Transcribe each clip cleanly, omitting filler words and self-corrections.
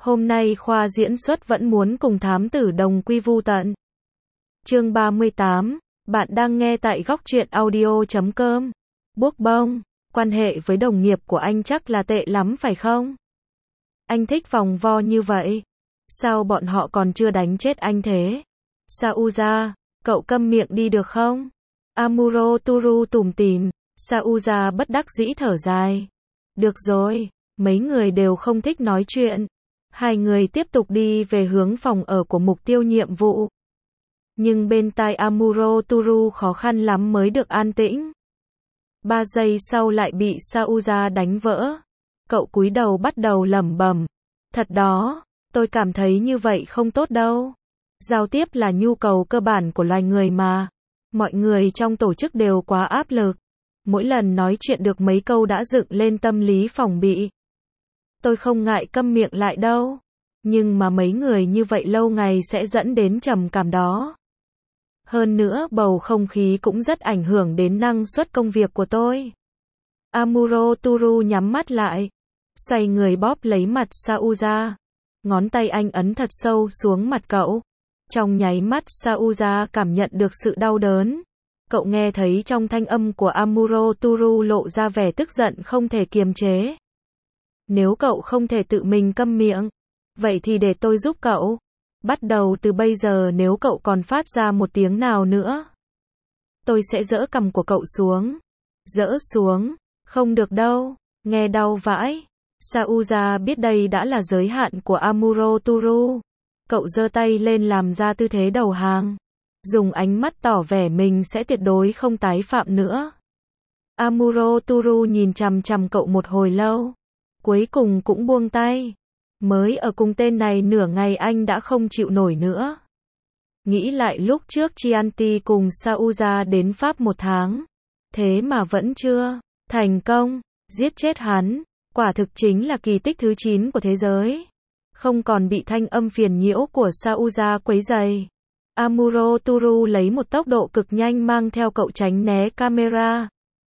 Hôm nay khoa diễn xuất vẫn muốn cùng thám tử đồng quy vu tận. Chương 38, bạn đang nghe tại góc truyện audio.com. Buốc bông, quan hệ với đồng nghiệp của anh chắc là tệ lắm phải không? Anh thích vòng vo như vậy. Sao bọn họ còn chưa đánh chết anh thế? Sauza, cậu câm miệng đi được không? Amuro Turu tủm tỉm. Sauza bất đắc dĩ thở dài. Được rồi, mấy người đều không thích nói chuyện. Hai người tiếp tục đi về hướng phòng ở của mục tiêu nhiệm vụ. Nhưng bên tai Amuro Turu khó khăn lắm mới được an tĩnh. 3 giây sau lại bị Sauza đánh vỡ. Cậu cúi đầu bắt đầu lẩm bẩm. Thật đó, tôi cảm thấy như vậy không tốt đâu. Giao tiếp là nhu cầu cơ bản của loài người mà. Mọi người trong tổ chức đều quá áp lực. Mỗi lần nói chuyện được mấy câu đã dựng lên tâm lý phòng bị. Tôi không ngại câm miệng lại đâu. Nhưng mà mấy người như vậy lâu ngày sẽ dẫn đến trầm cảm đó. Hơn nữa bầu không khí cũng rất ảnh hưởng đến năng suất công việc của tôi. Amuro Turu nhắm mắt lại. Xoay người bóp lấy mặt Sauza. Ngón tay anh ấn thật sâu xuống mặt cậu. Trong nháy mắt Sauza cảm nhận được sự đau đớn. Cậu nghe thấy trong thanh âm của Amuro Turu lộ ra vẻ tức giận không thể kiềm chế. Nếu cậu không thể tự mình câm miệng, vậy thì để tôi giúp cậu. Bắt đầu từ bây giờ nếu cậu còn phát ra một tiếng nào nữa, tôi sẽ giở cằm của cậu xuống. Giở xuống, không được đâu, nghe đau vãi. Sauza biết đây đã là giới hạn của Amuro Turu. Cậu giơ tay lên làm ra tư thế đầu hàng. Dùng ánh mắt tỏ vẻ mình sẽ tuyệt đối không tái phạm nữa. Amuro Turu nhìn chằm chằm cậu một hồi lâu. Cuối cùng cũng buông tay. Mới ở cùng tên này nửa ngày anh đã không chịu nổi nữa. Nghĩ lại lúc trước Chianti cùng Sauza đến Pháp 1 tháng. Thế mà vẫn chưa thành công giết chết hắn. Quả thực chính là kỳ tích thứ 9 của thế giới. Không còn bị thanh âm phiền nhiễu của Sauza quấy rầy. Amuro Turu lấy một tốc độ cực nhanh mang theo cậu tránh né camera.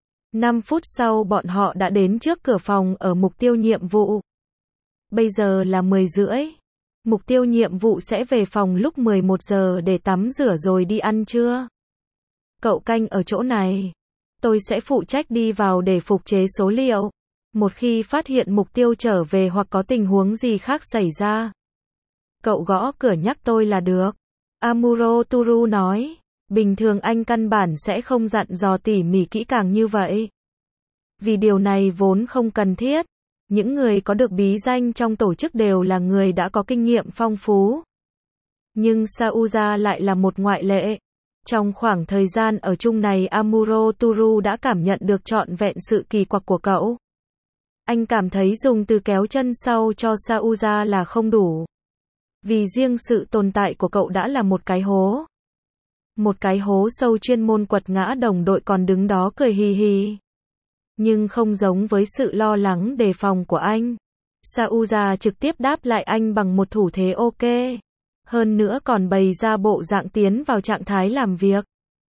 5 phút sau bọn họ đã đến trước cửa phòng ở mục tiêu nhiệm vụ. Bây giờ là 10 rưỡi. Mục tiêu nhiệm vụ sẽ về phòng lúc 11 giờ để tắm rửa rồi đi ăn trưa. Cậu canh ở chỗ này. Tôi sẽ phụ trách đi vào để phục chế số liệu. Một khi phát hiện mục tiêu trở về hoặc có tình huống gì khác xảy ra, cậu gõ cửa nhắc tôi là được. Amuro Turu nói. Bình thường anh căn bản sẽ không dặn dò tỉ mỉ kỹ càng như vậy. Vì điều này vốn không cần thiết. Những người có được bí danh trong tổ chức đều là người đã có kinh nghiệm phong phú. Nhưng Sauza lại là một ngoại lệ. Trong khoảng thời gian ở chung này Amuro Turu đã cảm nhận được trọn vẹn sự kỳ quặc của cậu. Anh cảm thấy dùng từ kéo chân sau cho Sauza là không đủ. Vì riêng sự tồn tại của cậu đã là một cái hố. Một cái hố sâu chuyên môn quật ngã đồng đội còn đứng đó cười hì hì. Nhưng không giống với sự lo lắng đề phòng của anh. Sauza trực tiếp đáp lại anh bằng một thủ thế ok. Hơn nữa còn bày ra bộ dạng tiến vào trạng thái làm việc.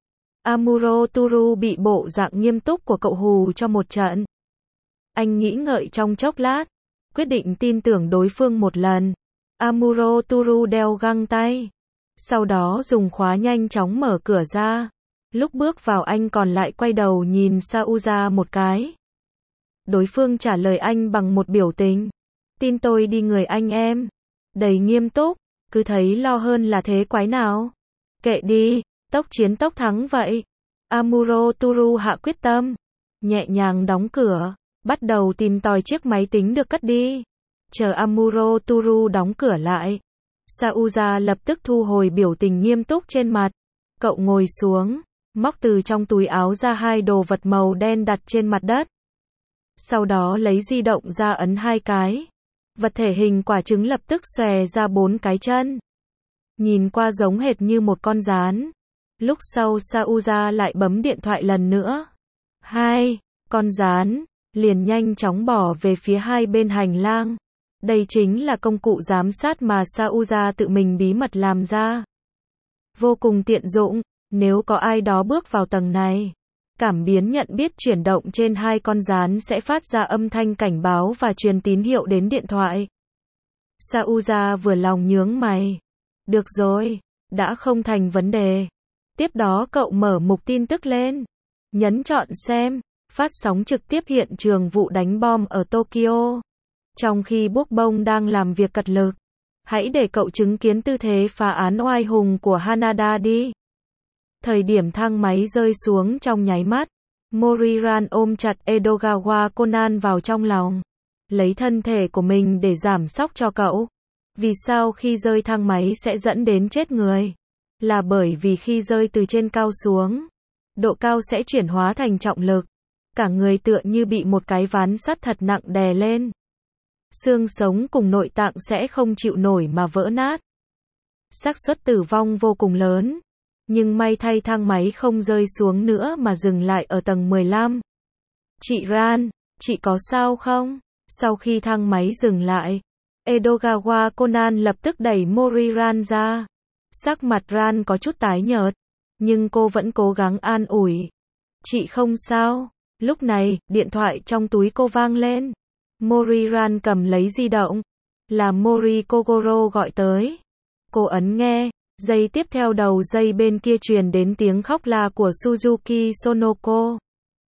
Amuro Turu bị bộ dạng nghiêm túc của cậu hù cho một trận. Anh nghĩ ngợi trong chốc lát. Quyết định tin tưởng đối phương một lần. Amuro Turu đeo găng tay. Sau đó dùng khóa nhanh chóng mở cửa ra. Lúc bước vào anh còn lại quay đầu nhìn Sauza một cái. Đối phương trả lời anh bằng một biểu tình. Tin tôi đi người anh em. Đầy nghiêm túc. Cứ thấy lo hơn là thế quái nào. Kệ đi. Tốc chiến tốc thắng vậy. Amuro Turu hạ quyết tâm. Nhẹ nhàng đóng cửa. Bắt đầu tìm tòi chiếc máy tính được cất đi. Chờ Amuro Turu đóng cửa lại. Sauza lập tức thu hồi biểu tình nghiêm túc trên mặt. Cậu ngồi xuống. Móc từ trong túi áo ra 2 đồ vật màu đen đặt trên mặt đất. Sau đó lấy di động ra ấn 2 cái. Vật thể hình quả trứng lập tức xòe ra 4 cái chân. Nhìn qua giống hệt như một con gián. Lúc sau Sauza lại bấm điện thoại lần nữa. 2. Con gián liền nhanh chóng bỏ về phía hai bên hành lang. Đây chính là công cụ giám sát mà Sauza tự mình bí mật làm ra. Vô cùng tiện dụng. Nếu có ai đó bước vào tầng này, cảm biến nhận biết chuyển động trên 2 con gián sẽ phát ra âm thanh cảnh báo và truyền tín hiệu đến điện thoại. Sauza vừa lòng nhướng mày. Được rồi, đã không thành vấn đề. Tiếp đó cậu mở mục tin tức lên. Nhấn chọn xem. Phát sóng trực tiếp hiện trường vụ đánh bom ở Tokyo. Trong khi Bốc Bông đang làm việc cật lực. Hãy để cậu chứng kiến tư thế phá án oai hùng của Hanada đi. Thời điểm thang máy rơi xuống trong nháy mắt, Moriran ôm chặt Edogawa Conan vào trong lòng. Lấy thân thể của mình để giảm sốc cho cậu. Vì sao khi rơi thang máy sẽ dẫn đến chết người? Là bởi vì khi rơi từ trên cao xuống, độ cao sẽ chuyển hóa thành trọng lực. Cả người tựa như bị một cái ván sắt thật nặng đè lên. Xương sống cùng nội tạng sẽ không chịu nổi mà vỡ nát. Xác suất tử vong vô cùng lớn. Nhưng may thay thang máy không rơi xuống nữa mà dừng lại ở tầng 15. Chị Ran, chị có sao không? Sau khi thang máy dừng lại, Edogawa Conan lập tức đẩy Moriran ra. Sắc mặt Ran có chút tái nhợt, nhưng cô vẫn cố gắng an ủi. Chị không sao. Lúc này, điện thoại trong túi cô vang lên. Moriran cầm lấy di động. Là Mori Kogoro gọi tới. Cô ấn nghe. Giây tiếp theo đầu dây bên kia truyền đến tiếng khóc la của Suzuki Sonoko.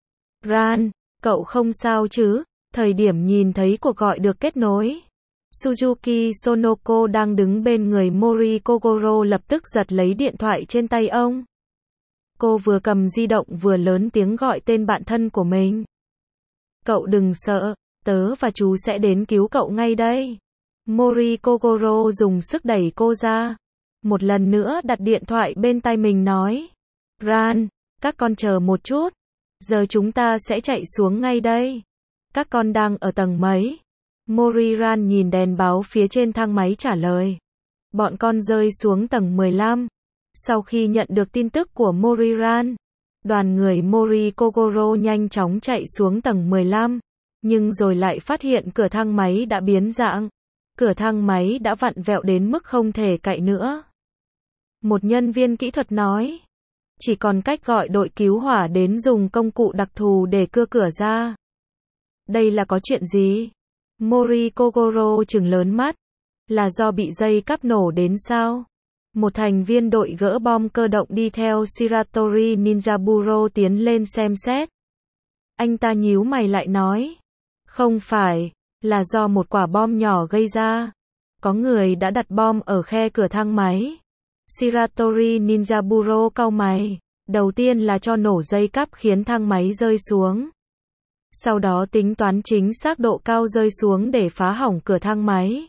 Ran, cậu không sao chứ? Thời điểm nhìn thấy cuộc gọi được kết nối, Suzuki Sonoko đang đứng bên người Mori Kogoro lập tức giật lấy điện thoại trên tay ông. Cô vừa cầm di động vừa lớn tiếng gọi tên bạn thân của mình. Cậu đừng sợ, tớ và chú sẽ đến cứu cậu ngay đây. Mori Kogoro dùng sức đẩy cô ra. Một lần nữa đặt điện thoại bên tai mình nói. Ran, các con chờ một chút. Giờ chúng ta sẽ chạy xuống ngay đây. Các con đang ở tầng mấy? Moriran nhìn đèn báo phía trên thang máy trả lời. Bọn con rơi xuống tầng 15. Sau khi nhận được tin tức của Moriran, đoàn người Mori Kogoro nhanh chóng chạy xuống tầng 15. Nhưng rồi lại phát hiện cửa thang máy đã biến dạng. Cửa thang máy đã vặn vẹo đến mức không thể cạy nữa. Một nhân viên kỹ thuật nói. Chỉ còn cách gọi đội cứu hỏa đến dùng công cụ đặc thù để cưa cửa ra. Đây là có chuyện gì? Mori Kogoro trừng lớn mắt. Là do bị dây cáp nổ đến sao? Một thành viên đội gỡ bom cơ động đi theo Shiratori Ninjaburo tiến lên xem xét. Anh ta nhíu mày lại nói. Không phải, là do một quả bom nhỏ gây ra. Có người đã đặt bom ở khe cửa thang máy. Shiratori Ninjaburo cau mày. Đầu tiên là cho nổ dây cáp khiến thang máy rơi xuống. Sau đó tính toán chính xác độ cao rơi xuống để phá hỏng cửa thang máy.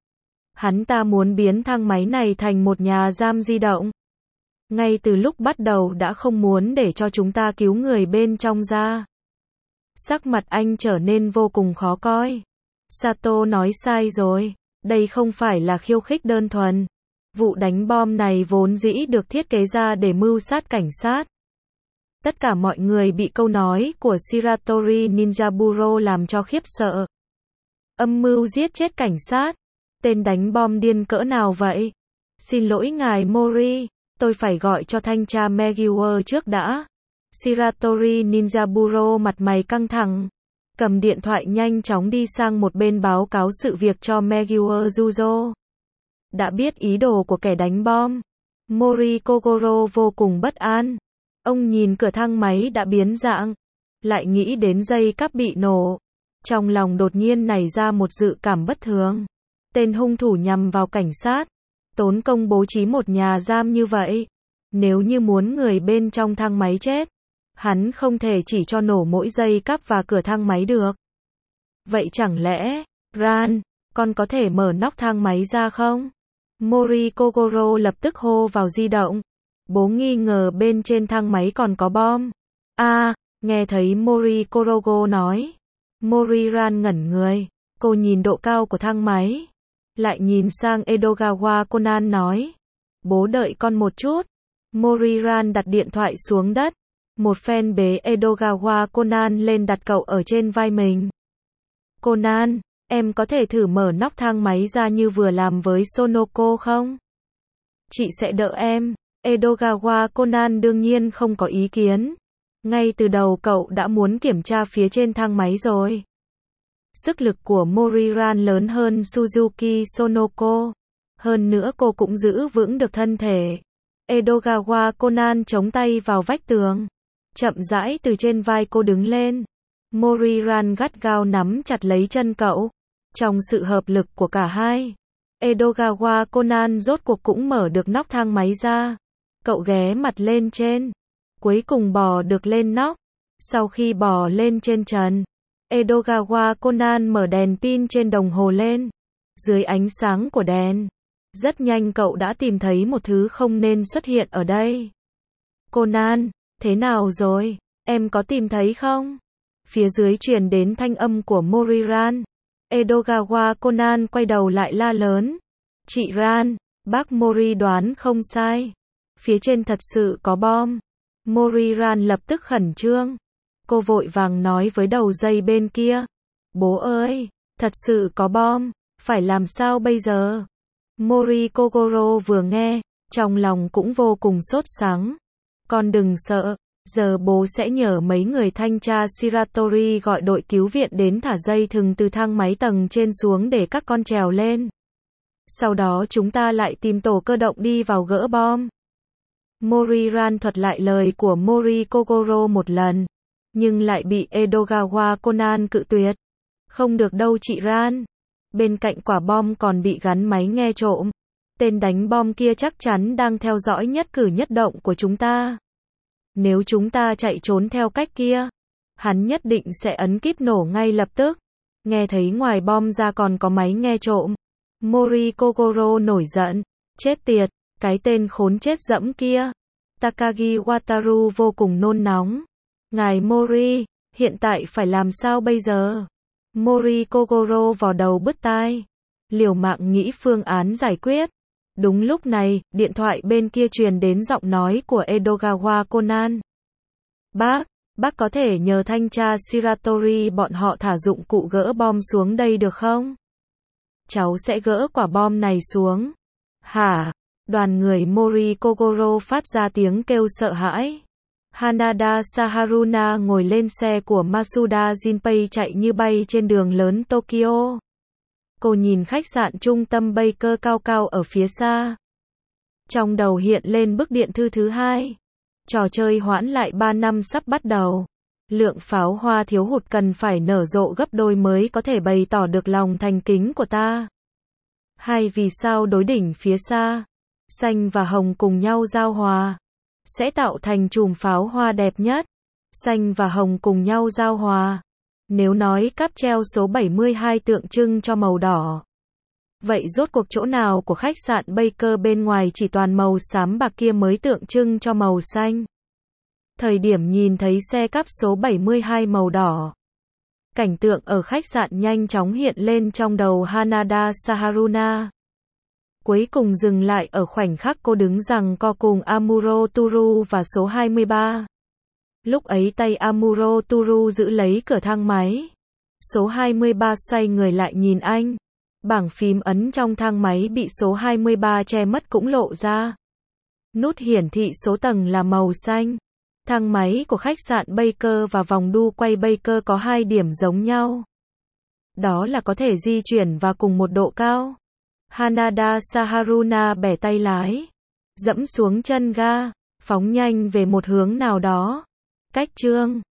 Hắn ta muốn biến thang máy này thành một nhà giam di động. Ngay từ lúc bắt đầu đã không muốn để cho chúng ta cứu người bên trong ra. Sắc mặt anh trở nên vô cùng khó coi. Sato nói sai rồi. Đây không phải là khiêu khích đơn thuần. Vụ đánh bom này vốn dĩ được thiết kế ra để mưu sát cảnh sát. Tất cả mọi người bị câu nói của Shiratori Ninjaburo làm cho khiếp sợ. Âm mưu giết chết cảnh sát. Tên đánh bom điên cỡ nào vậy? Xin lỗi ngài Mori, tôi phải gọi cho thanh tra Megiwer trước đã. Shiratori Ninjaburo mặt mày căng thẳng. Cầm điện thoại nhanh chóng đi sang một bên báo cáo sự việc cho Megiwer Juzo. Đã biết ý đồ của kẻ đánh bom. Mori Kogoro vô cùng bất an. Ông nhìn cửa thang máy đã biến dạng. Lại nghĩ đến dây cáp bị nổ. Trong lòng đột nhiên nảy ra một dự cảm bất thường. Tên hung thủ nhằm vào cảnh sát. Tốn công bố trí một nhà giam như vậy. Nếu như muốn người bên trong thang máy chết, hắn không thể chỉ cho nổ mỗi dây cáp và cửa thang máy được. Vậy chẳng lẽ, Ran, con có thể mở nóc thang máy ra không? Mori Kogoro lập tức hô vào di động. Bố nghi ngờ bên trên thang máy còn có bom. Nghe thấy Mori Kogoro nói. Moriran ngẩn người. Cô nhìn độ cao của thang máy. Lại nhìn sang Edogawa Conan nói. Bố đợi con một chút. Moriran đặt điện thoại xuống đất. Một phen bế Edogawa Conan lên đặt cậu ở trên vai mình. Conan, em có thể thử mở nóc thang máy ra như vừa làm với Sonoko không? Chị sẽ đỡ em. Edogawa Conan đương nhiên không có ý kiến. Ngay từ đầu cậu đã muốn kiểm tra phía trên thang máy rồi. Sức lực của Moriran lớn hơn Suzuki Sonoko. Hơn nữa cô cũng giữ vững được thân thể. Edogawa Conan chống tay vào vách tường. Chậm rãi từ trên vai cô đứng lên. Moriran gắt gao nắm chặt lấy chân cậu. Trong sự hợp lực của cả hai, Edogawa Conan rốt cuộc cũng mở được nóc thang máy ra. Cậu ghé mặt lên trên. Cuối cùng bò được lên nóc. Sau khi bò lên trên trần, Edogawa Conan mở đèn pin trên đồng hồ lên. Dưới ánh sáng của đèn, rất nhanh cậu đã tìm thấy một thứ không nên xuất hiện ở đây. Conan, thế nào rồi? Em có tìm thấy không? Phía dưới truyền đến thanh âm của Moriran. Edogawa Conan quay đầu lại la lớn. Chị Ran, bác Mori đoán không sai. Phía trên thật sự có bom. Moriran lập tức khẩn trương. Cô vội vàng nói với đầu dây bên kia. Bố ơi, thật sự có bom, phải làm sao bây giờ? Mori Kogoro vừa nghe, trong lòng cũng vô cùng sốt sắng. Con đừng sợ, giờ bố sẽ nhờ mấy người thanh tra Shiratori gọi đội cứu viện đến thả dây thừng từ thang máy tầng trên xuống để các con trèo lên. Sau đó chúng ta lại tìm tổ cơ động đi vào gỡ bom. Moriran thuật lại lời của Mori Kogoro một lần, nhưng lại bị Edogawa Conan cự tuyệt. Không được đâu chị Ran. Bên cạnh quả bom còn bị gắn máy nghe trộm. Tên đánh bom kia chắc chắn đang theo dõi nhất cử nhất động của chúng ta. Nếu chúng ta chạy trốn theo cách kia, hắn nhất định sẽ ấn kíp nổ ngay lập tức. Nghe thấy ngoài bom ra còn có máy nghe trộm. Mori Kogoro nổi giận. Chết tiệt, cái tên khốn chết dẫm kia. Takagi Wataru vô cùng nôn nóng. Ngài Mori, hiện tại phải làm sao bây giờ? Mori Kogoro vò đầu bứt tai. Liều mạng nghĩ phương án giải quyết. Đúng lúc này, điện thoại bên kia truyền đến giọng nói của Edogawa Conan. Bác có thể nhờ thanh tra Shiratori bọn họ thả dụng cụ gỡ bom xuống đây được không? Cháu sẽ gỡ quả bom này xuống. Hả? Đoàn người Mori Kogoro phát ra tiếng kêu sợ hãi. Hanada Saharuna ngồi lên xe của Masuda Jinpei chạy như bay trên đường lớn Tokyo. Cô nhìn khách sạn trung tâm Baker cao cao ở phía xa. Trong đầu hiện lên bức điện thư thứ hai. Trò chơi hoãn lại 3 năm sắp bắt đầu. Lượng pháo hoa thiếu hụt cần phải nở rộ gấp đôi mới có thể bày tỏ được lòng thành kính của ta. Hay vì sao đối đỉnh phía xa, xanh và hồng cùng nhau giao hòa, sẽ tạo thành chùm pháo hoa đẹp nhất. Xanh và hồng cùng nhau giao hòa. Nếu nói cáp treo số 72 tượng trưng cho màu đỏ, vậy rốt cuộc chỗ nào của khách sạn Baker bên ngoài chỉ toàn màu xám bạc kia mới tượng trưng cho màu xanh? Thời điểm nhìn thấy xe cáp số 72 màu đỏ, cảnh tượng ở khách sạn nhanh chóng hiện lên trong đầu Hanada Saharuna. Cuối cùng dừng lại ở khoảnh khắc cô đứng giằng co cùng Amuro Toru và số 23. Lúc ấy tay Amuro Toru giữ lấy cửa thang máy. Số 23 xoay người lại nhìn anh. Bảng phím ấn trong thang máy bị số 23 che mất cũng lộ ra. Nút hiển thị số tầng là màu xanh. Thang máy của khách sạn Baker và vòng đu quay Baker có hai điểm giống nhau. Đó là có thể di chuyển và cùng một độ cao. Hanada Saharuna bẻ tay lái, dẫm xuống chân ga, phóng nhanh về một hướng nào đó. Cách chương